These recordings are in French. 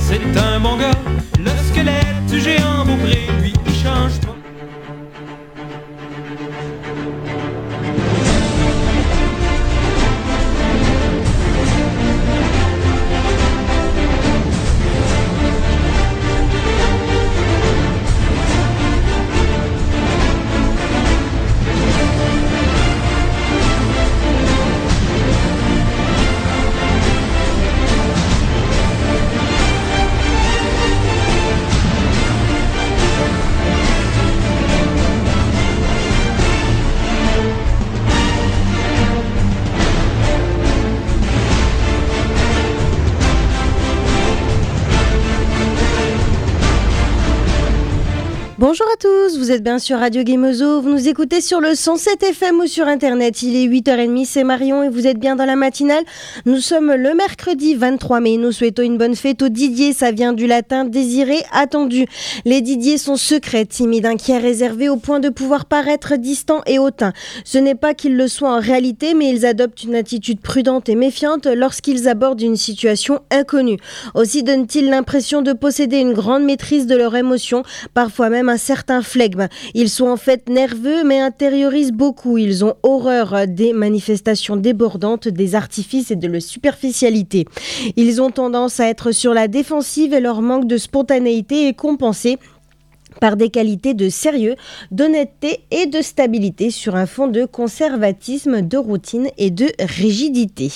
c'est un bon gars. Le squelette géant Beaupré, lui, il change pas. Bonjour à tous, vous êtes bien sur Radio Guémezo, vous nous écoutez sur le 107 FM ou sur internet, il est 8h30, c'est Marion et vous êtes bien dans la matinale. Nous sommes le mercredi 23 mai, nous souhaitons une bonne fête aux Didier, ça vient du latin désiré, attendu. Les Didier sont secrets, timides, inquiets, réservés au point de pouvoir paraître distants et hautains. Ce n'est pas qu'ils le soient en réalité, mais ils adoptent une attitude prudente et méfiante lorsqu'ils abordent une situation inconnue. Aussi donnent-ils l'impression de posséder une grande maîtrise de leurs émotions, parfois même un certain flegme. Ils sont en fait nerveux mais intériorisent beaucoup. Ils ont horreur des manifestations débordantes, des artifices et de la superficialité. Ils ont tendance à être sur la défensive et leur manque de spontanéité est compensé par des qualités de sérieux, d'honnêteté et de stabilité sur un fond de conservatisme, de routine et de rigidité.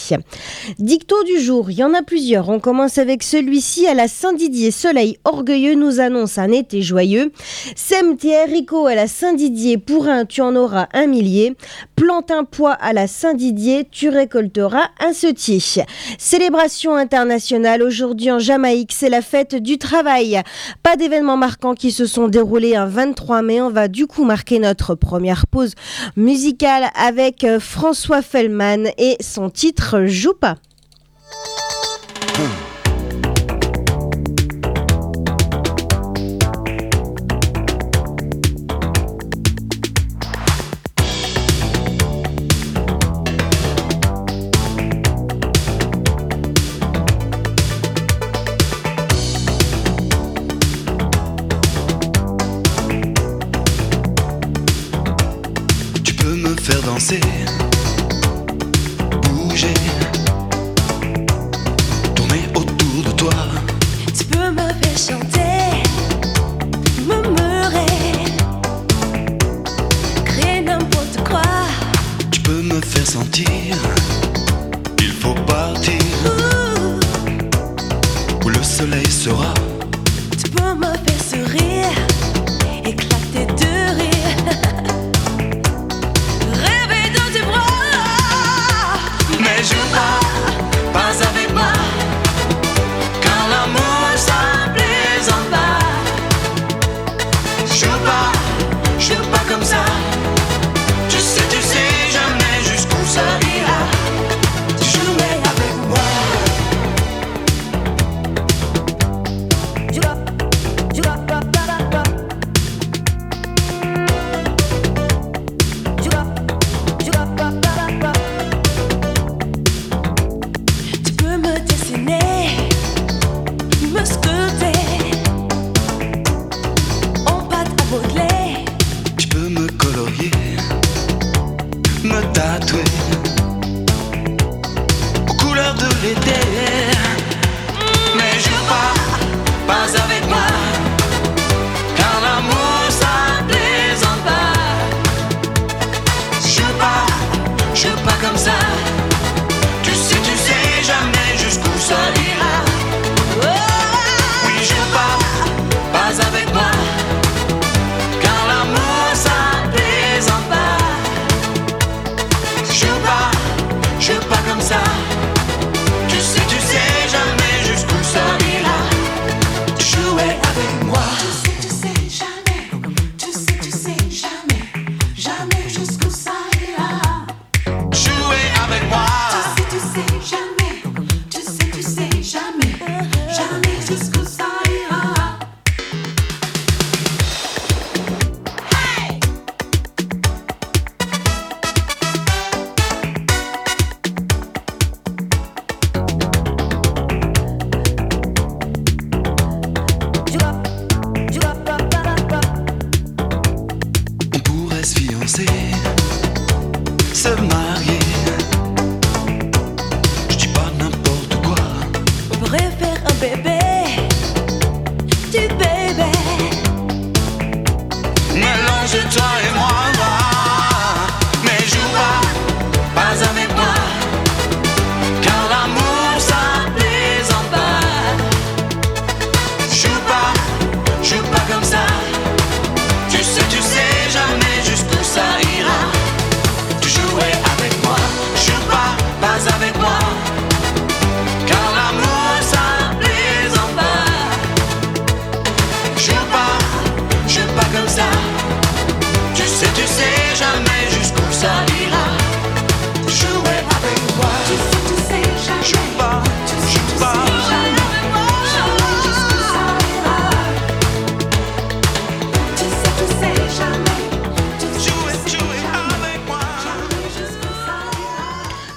Dicto du jour, il y en a plusieurs. On commence avec celui-ci. À la Saint-Didier, soleil orgueilleux nous annonce un été joyeux. Sème tes haricots à la Saint-Didier, pour un tu en auras un millier. Plante un pois à la Saint-Didier, tu récolteras un setier. Célébration internationale aujourd'hui en Jamaïque, c'est la fête du travail. Pas d'événements marquants qui se sont déroulés un 23 mai. On va du coup marquer notre première pause musicale avec François Fellman et son titre Joue pas. Faire danser, bouger, tourner autour de toi. Tu peux me faire chanter, murmurer, créer n'importe quoi. Tu peux me faire sentir, il faut partir, où le soleil sera. Tu peux me faire sourire, éclater de rire. Pas avec moi, car l'amour ça plaisante pas. Joue pas comme ça. Tu sais jamais jusqu'où ça ira. Jouer avec moi.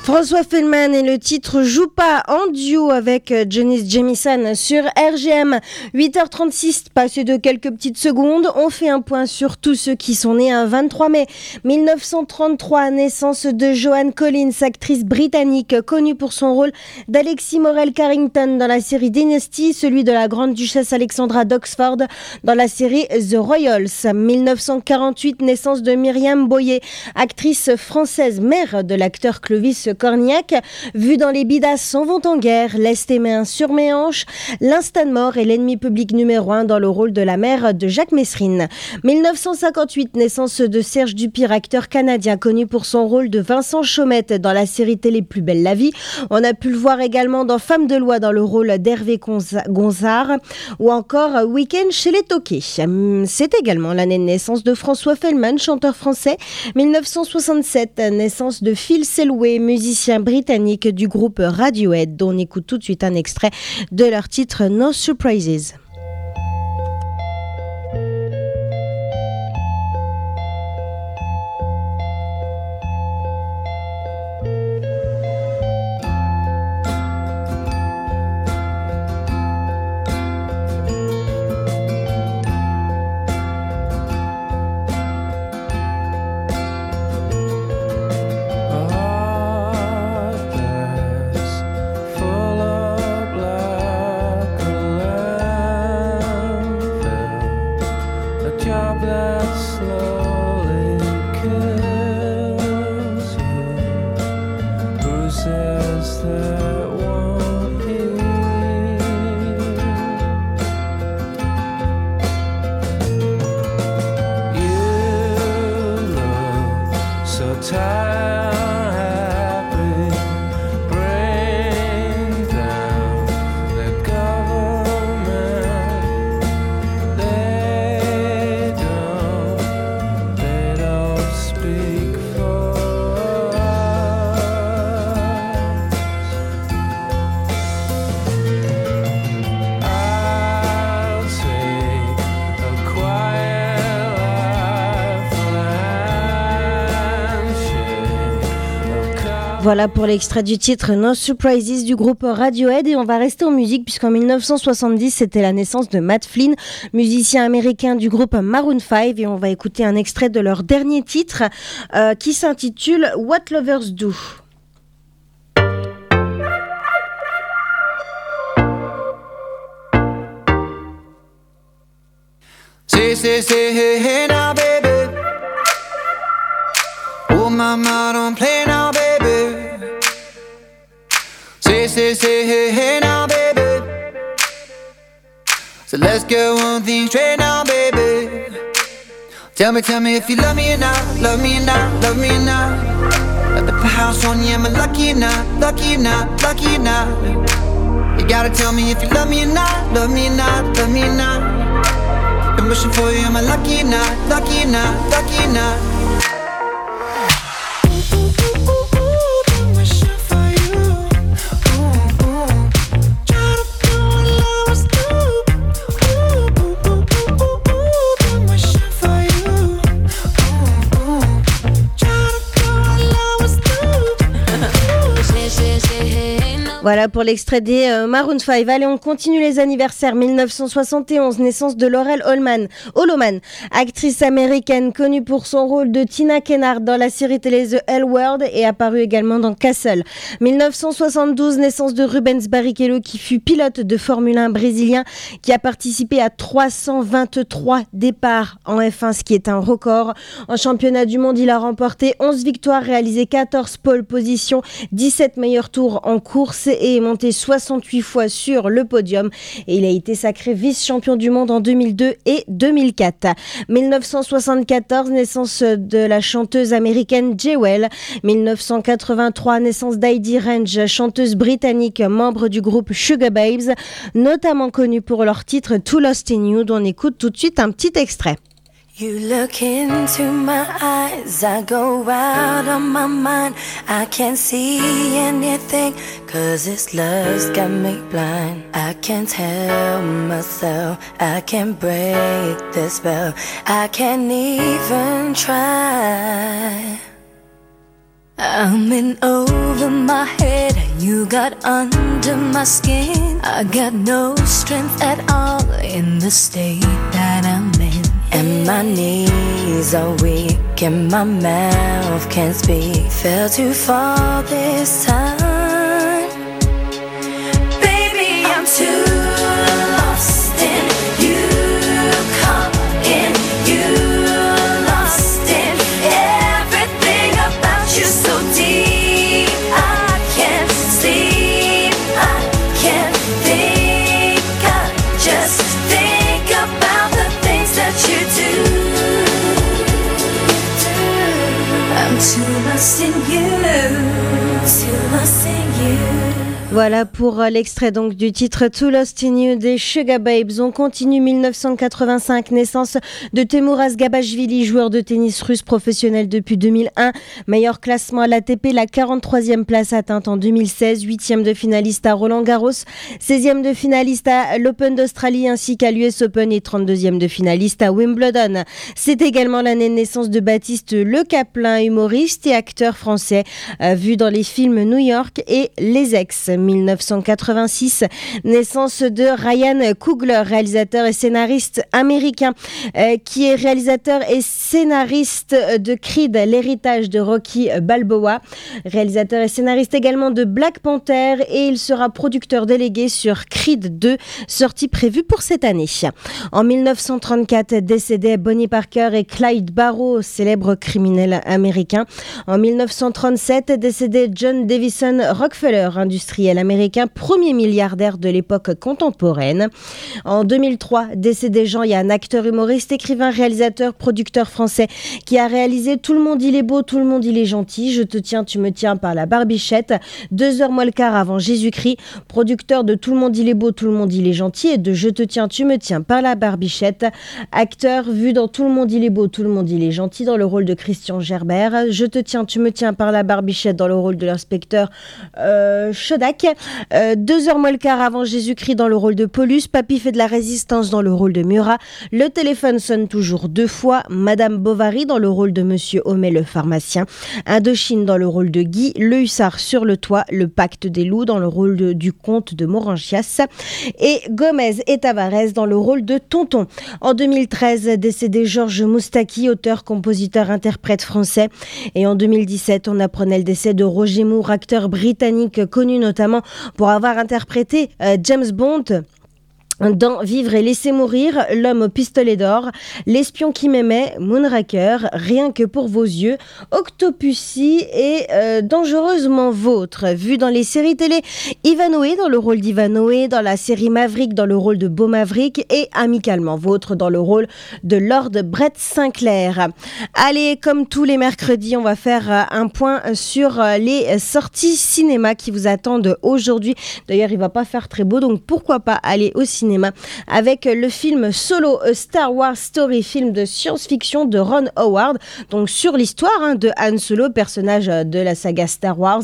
François Feldman et le titre Joue pas en duo avec Janice Jamison sur RGM. 8h36, passé de quelques petites secondes, on fait un point sur tous ceux qui sont nés un 23 mai 1933, naissance de Joan Collins, actrice britannique connue pour son rôle d'Alexis Morel Carrington dans la série Dynasty, celui de la grande duchesse Alexandra d'Oxford dans la série The Royals. 1948, naissance de Myriam Boyer, actrice française, mère de l'acteur Clovis Cornillac. Vue dans les bidas s'en vont en guerre, laisse tes mains sur mes hanches. L'instant mort est l'ennemi public numéro 1 dans le rôle de la mère de Jacques Messrine. 1958, naissance de Serge Dupire, acteur canadien connu pour son rôle de Vincent Chaumette dans la série télé Plus belle la vie. On a pu le voir également dans Femme de loi dans le rôle d'Hervé Gonzard ou encore Week-end chez les Toqués. C'est également l'année de naissance de François Feldman, chanteur français. 1967, naissance de Phil Selway, musicien britannique du groupe Radiohead, dont on écoute tout de suite un extrait de leur titre No Surprises. Voilà pour l'extrait du titre No Surprises du groupe Radiohead, et on va rester en musique puisqu'en 1970 c'était la naissance de Matt Flynn, musicien américain du groupe Maroon 5, et on va écouter un extrait de leur dernier titre qui s'intitule What Lovers Do. Say, hey, hey now, baby. Oh, mama, don't play now, baby. Say, hey, hey now, baby. So let's get one thing straight now, baby. Tell me if you love me or not, love me or not, love me or not. At the house on you, am I lucky or not, lucky or not, lucky or not? You gotta tell me if you love me or not, love me or not, love me or not. I'm wishing for you, am I lucky or not, lucky or not, lucky or not? Voilà pour l'extrait des Maroon 5. Allez, on continue les anniversaires. 1971, naissance de Laurel Holloman, actrice américaine connue pour son rôle de Tina Kennard dans la série télé The L Word et apparue également dans Castle. 1972, naissance de Rubens Barrichello, qui fut pilote de Formule 1 brésilien, qui a participé à 323 départs en F1, ce qui est un record. En championnat du monde, il a remporté 11 victoires, réalisé 14 pole positions, 17 meilleurs tours en course et est monté 68 fois sur le podium, et il a été sacré vice-champion du monde en 2002 et 2004. 1974, naissance de la chanteuse américaine Jewel. 1983, naissance d'Heidi Range, chanteuse britannique, membre du groupe Sugababes, notamment connue pour leur titre Too Lost in You, dont on écoute tout de suite un petit extrait. You look into my eyes, I go out on my mind. I can't see anything, 'cause this love's got me blind. I can't help myself, I can't break the spell, I can't even try. I'm in over my head, you got under my skin. I got no strength at all in the state that I'm in. And my knees are weak and my mouth can't speak. Fell too far this time. Baby, I'm too lost in you, caught in you, lost in everything about you so deep. I can't sleep, I can't think, I just think about the things that you do. I'm too lost in you, too lost in you. Voilà pour l'extrait donc du titre Too Lost in You des Sugababes. On continue 1985, naissance de Temuraz Gabashvili, joueur de tennis russe professionnel depuis 2001. Meilleur classement à l'ATP, la 43e place atteinte en 2016, 8e de finaliste à Roland Garros, 16e de finaliste à l'Open d'Australie ainsi qu'à l'US Open et 32e de finaliste à Wimbledon. C'est également l'année de naissance de Baptiste Le Caplin, humoriste et acteur français, vu dans les films New York et Les Ex. 1986, naissance de Ryan Coogler, réalisateur et scénariste américain, qui est réalisateur et scénariste de Creed, l'héritage de Rocky Balboa, réalisateur et scénariste également de Black Panther, et il sera producteur délégué sur Creed 2, sortie prévue pour cette année. En 1934, décédé Bonnie Parker et Clyde Barrow, célèbres criminels américains. En 1937, décédé John Davison Rockefeller, industriel américain, premier milliardaire de l'époque contemporaine. En 2003, décédé Jean-Yann, acteur, humoriste, écrivain, réalisateur, producteur français, qui a réalisé Tout le monde il est beau, tout le monde il est gentil, Je te tiens, tu me tiens par la barbichette, 2 heures moins le quart avant Jésus-Christ, producteur de Tout le monde il est beau, tout le monde il est gentil et de Je te tiens, tu me tiens par la barbichette, acteur vu dans Tout le monde il est beau, tout le monde il est gentil dans le rôle de Christian Gerbert, Je te tiens, tu me tiens par la barbichette dans le rôle de l'inspecteur Chodak, 2 heures moins le quart avant Jésus-Christ dans le rôle de Paulus, Papy fait de la résistance dans le rôle de Murat, Le téléphone sonne toujours 2 fois, Madame Bovary dans le rôle de Monsieur Homais le pharmacien, Indochine dans le rôle de Guy, Le hussard sur le toit, Le pacte des loups dans le rôle du comte de Moranchias, et Gomez et Tavares dans le rôle de Tonton. En 2013, décédé Georges Moustaki, auteur, compositeur, interprète français, et en 2017, on apprenait le décès de Roger Moore, acteur britannique connu notamment pour avoir interprété James Bond dans Vivre et laisser mourir, L'homme au pistolet d'or, L'espion qui m'aimait, Moonraker, Rien que pour vos yeux, Octopussy et Dangereusement vôtre. Vu dans les séries télé, Ivanhoe dans le rôle d'Ivanhoe, dans la série Maverick dans le rôle de Beau Maverick et Amicalement vôtre dans le rôle de Lord Brett Sinclair. Allez, comme tous les mercredis, on va faire un point sur les sorties cinéma qui vous attendent aujourd'hui. D'ailleurs, il va pas faire très beau, donc pourquoi pas aller au cinéma avec le film Solo, A Star Wars Story, film de science-fiction de Ron Howard, donc sur l'histoire de Han Solo, personnage de la saga Star Wars.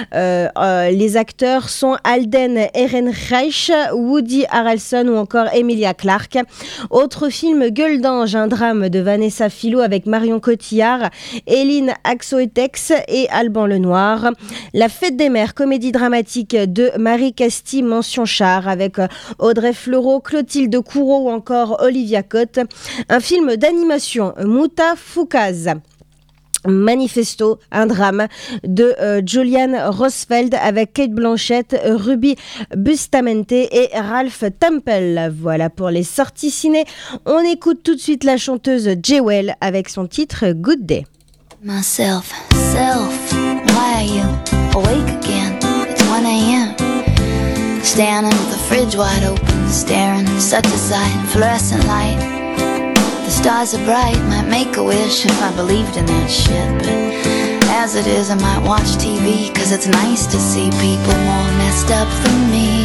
Les acteurs sont Alden Ehrenreich, Woody Harrelson ou encore Emilia Clarke. Autre film, Gueule d'ange, un drame de Vanessa Philo avec Marion Cotillard, Eline Axoetex et Alban Lenoir. La Fête des mères, comédie dramatique de Marie Casti, mention char avec Audrey Fleurot, Clotilde Courreau ou encore Olivia Cotte. Un film d'animation, Muta Foukaz. Manifesto, un drame de Julian Rosfeld avec Kate Blanchett, Ruby Bustamente et Ralph Temple. Voilà pour les sorties ciné. On écoute tout de suite la chanteuse Jewel avec son titre Good Day. Myself, self, why are you awake again? It's 1 a.m. Standing with the fridge wide open, staring, such a sight, fluorescent light. The stars are bright, might make a wish if I believed in that shit. But as it is, I might watch TV, cause it's nice to see people more messed up than me.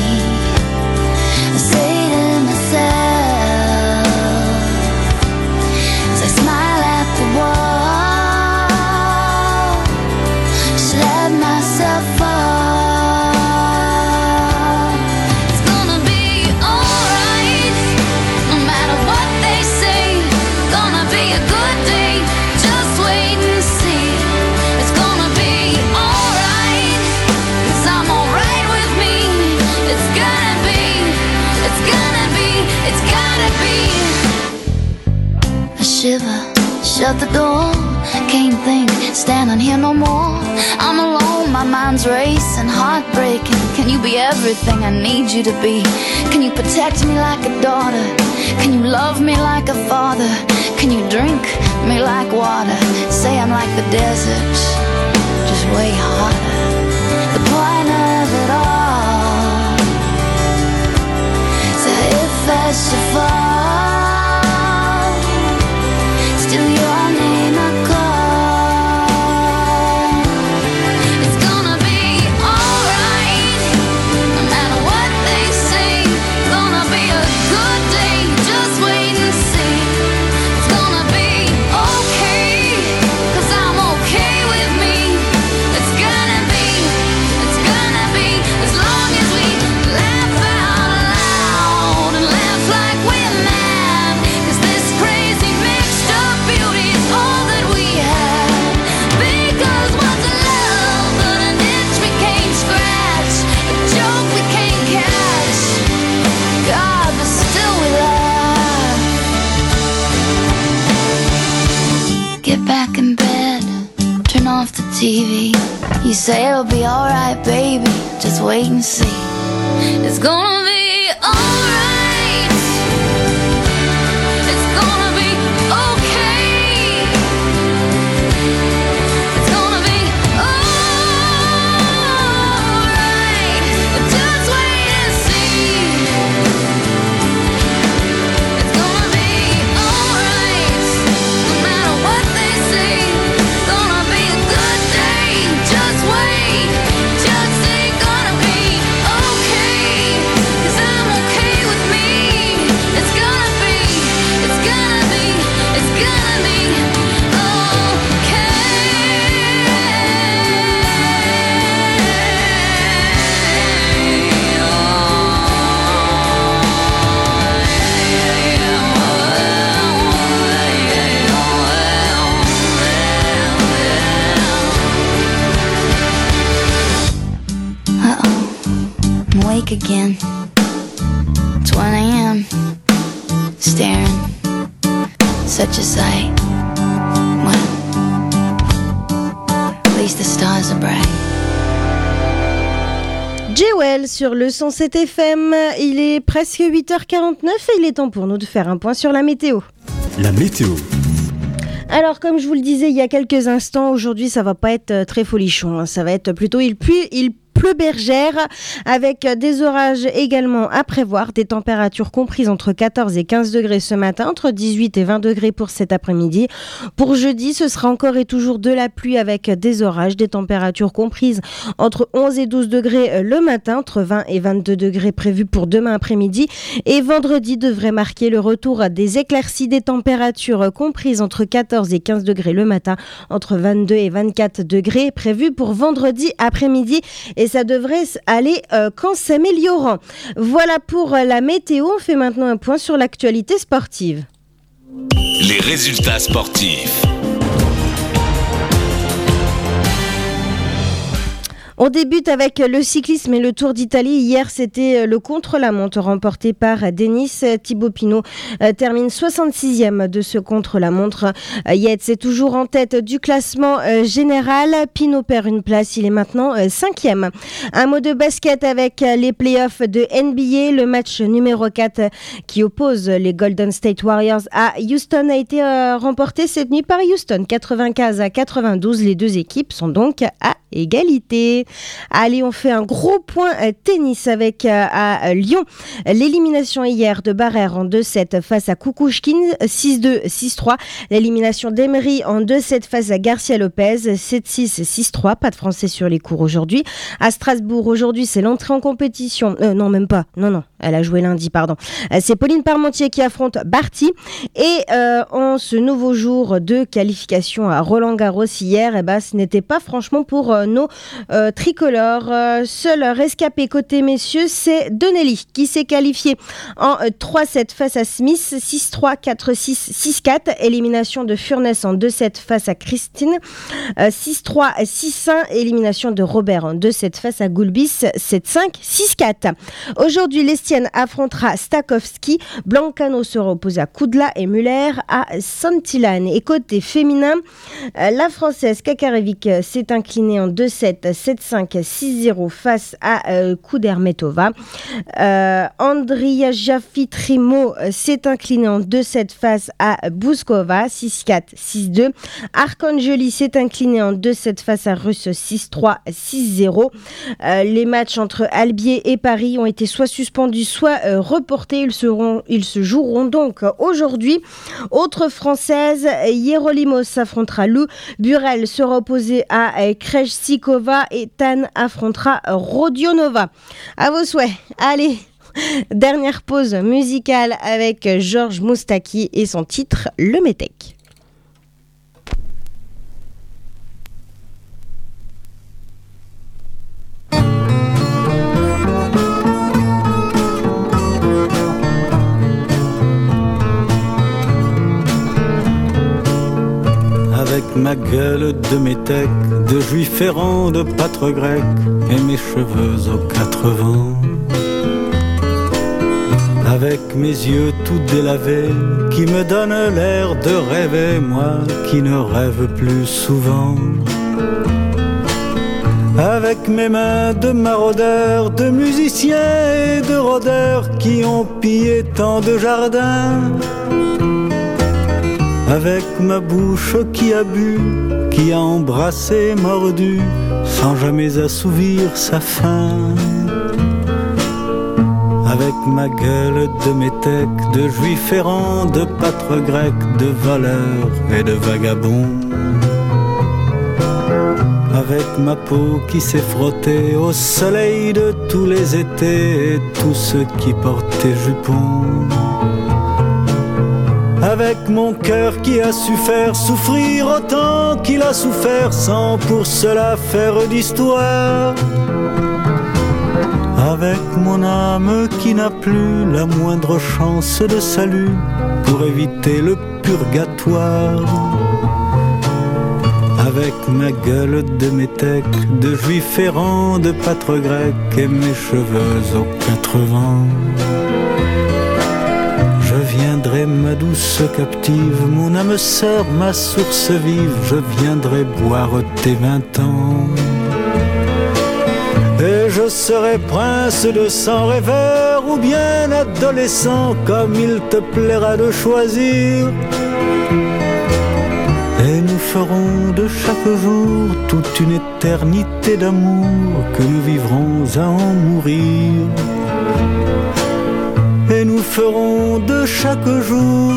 I say to myself, as I smile at the wall, just let myself fall. Be a good day, just wait and see. It's gonna be shut the door. Can't think, standing here no more. I'm alone, my mind's racing, heartbreaking. Can you be everything I need you to be? Can you protect me like a daughter? Can you love me like a father? Can you drink me like water? Say I'm like the desert, just way hotter. The point of it all is that if I should fall, still your name I call. It's gonna be alright, no matter what they say. Gonna be a good day, just wait and see. It's gonna be okay, 'cause I'm okay with me. It's gonna be, as long as we laugh out loud and laugh like we're mad. 'Cause this crazy mixed up beauty is all that we have. Because what's love but an itch we can't scratch, a joke we can't catch. God, but still we laugh. Get back in bed, turn off the TV. You say it'll be alright, baby, just wait and see. It's gonna be alright. It's gonna be okay. It's gonna be alright. Just wait and see. It's gonna be alright, no matter what they say. Gonna be a good day, just wait. Just say gonna be okay, 'cause I'm okay with me. It's gonna be, it's gonna be, it's gonna be I'm awake again. It's 1 a.m. Staring. Such a sight. Well, at least the stars are bright. Jewel sur le 107 FM, il est presque 8h49 et il est temps pour nous de faire un point sur la météo. La météo. Alors, comme je vous le disais il y a quelques instants, aujourd'hui ça va pas être très folichon, hein. Ça va être plutôt il pleut bergère, avec des orages également à prévoir, des températures comprises entre 14 et 15 degrés ce matin, entre 18 et 20 degrés pour cet après-midi. Pour jeudi, ce sera encore et toujours de la pluie avec des orages, des températures comprises entre 11 et 12 degrés le matin, entre 20 et 22 degrés prévus pour demain après-midi. Et vendredi devrait marquer le retour des éclaircies, des températures comprises entre 14 et 15 degrés le matin, entre 22 et 24 degrés prévus pour vendredi après-midi. Et ça devrait aller qu'en s'améliorant. Voilà pour la météo. On fait maintenant un point sur l'actualité sportive. Les résultats sportifs. On débute avec le cyclisme et le Tour d'Italie. Hier, c'était le contre-la-montre remporté par Denis. Thibaut Pinot termine 66e de ce contre-la-montre. Yates est toujours en tête du classement général. Pinot perd une place, il est maintenant 5e. Un mot de basket avec les playoffs de NBA. Le match numéro 4 qui oppose les Golden State Warriors à Houston a été remporté cette nuit par Houston. 95-92, les deux équipes sont donc à égalité. Allez, on fait un gros point tennis avec à Lyon. L'élimination hier de Barrère en 2-7 face à Kukushkin, 6-2, 6-3. L'élimination d'Emery en 2-7 face à Garcia Lopez, 7-6, 6-3. Pas de français sur les cours aujourd'hui. À Strasbourg, aujourd'hui, c'est l'entrée en compétition. Non, même pas. Non. Elle a joué lundi, pardon. C'est Pauline Parmentier qui affronte Barty. Et en ce nouveau jour de qualification à Roland-Garros hier, ce n'était pas franchement pour nos tricolores. Seul rescapé côté messieurs, c'est Donnelly qui s'est qualifié en 3-7 face à Smith, 6-3, 4-6, 6-4. Élimination de Furness en 2-7 face à Christine, 6-3, 6-1. Élimination de Robert en 2-7 face à Goulbis, 7-5, 6-4. Aujourd'hui, l'Estia Valenciennes affrontera Stakowski. Blancano sera opposé à Kudla et Muller à Santillane. Et côté féminin, la Française Kakarevic s'est inclinée en 2-7, 7-5, 6-0 face à Kudermetova. Andria Jafitrimo s'est inclinée en 2-7 face à Bouskova, 6-4, 6-2. Arcangeli s'est incliné en 2-7 face à Russe, 6-3, 6-0. Les matchs entre Albier et Paris ont été soit suspendus, soit reportés. Ils se joueront donc aujourd'hui. Autre française, Hierolimos affrontera Lou. Burel sera opposé à Krejcikova et Tan affrontera Rodionova. À vos souhaits. Allez, dernière pause musicale avec Georges Moustaki et son titre Le Métèque. Avec ma gueule de métèque, de juif errant, de pâtre grec, et mes cheveux aux 4 vents. Avec mes yeux tout délavés, qui me donnent l'air de rêver, moi qui ne rêve plus souvent. Avec mes mains de maraudeurs, de musiciens et de rôdeurs, qui ont pillé tant de jardins. Avec ma bouche qui a bu, qui a embrassé, mordu, sans jamais assouvir sa faim. Avec ma gueule de métèque, de juif errant, de pâtre grec, de voleur et de vagabond. Avec ma peau qui s'est frottée au soleil de tous les étés et tous ceux qui portaient jupons. Avec mon cœur qui a su faire souffrir autant qu'il a souffert sans pour cela faire d'histoire. Avec mon âme qui n'a plus la moindre chance de salut pour éviter le purgatoire. Avec ma gueule de métèque, de juif errant, de pâtre grec et mes cheveux aux 4 vents. Je viendrai ma douce captive, mon âme sœur, ma source vive, je viendrai boire tes 20 ans. Et je serai prince de sang rêveur ou bien adolescent, comme il te plaira de choisir. Et nous ferons de chaque jour toute une éternité d'amour que nous vivrons à en mourir. Et nous ferons de chaque jour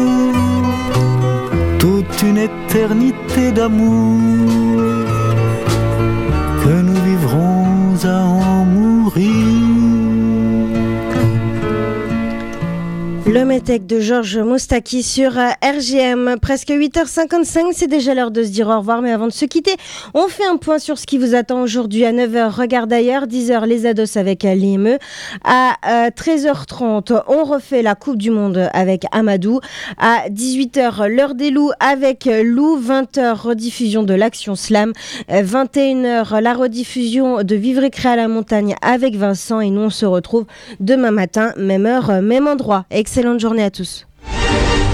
toute une éternité d'amour que nous vivrons à en mourir. Le Métèque de Georges Moustaki sur RGM. Presque 8h55, c'est déjà l'heure de se dire au revoir. Mais avant de se quitter, on fait un point sur ce qui vous attend aujourd'hui à 9h. Regarde ailleurs, 10h, les Ados avec l'IME. À 13h30, on refait la Coupe du Monde avec Amadou. À 18h, l'heure des loups avec Lou. 20h, rediffusion de l'Action Slam. 21h, la rediffusion de Vivre et créer à la montagne avec Vincent. Et nous, on se retrouve demain matin, même heure, même endroit. Excellente journée à tous.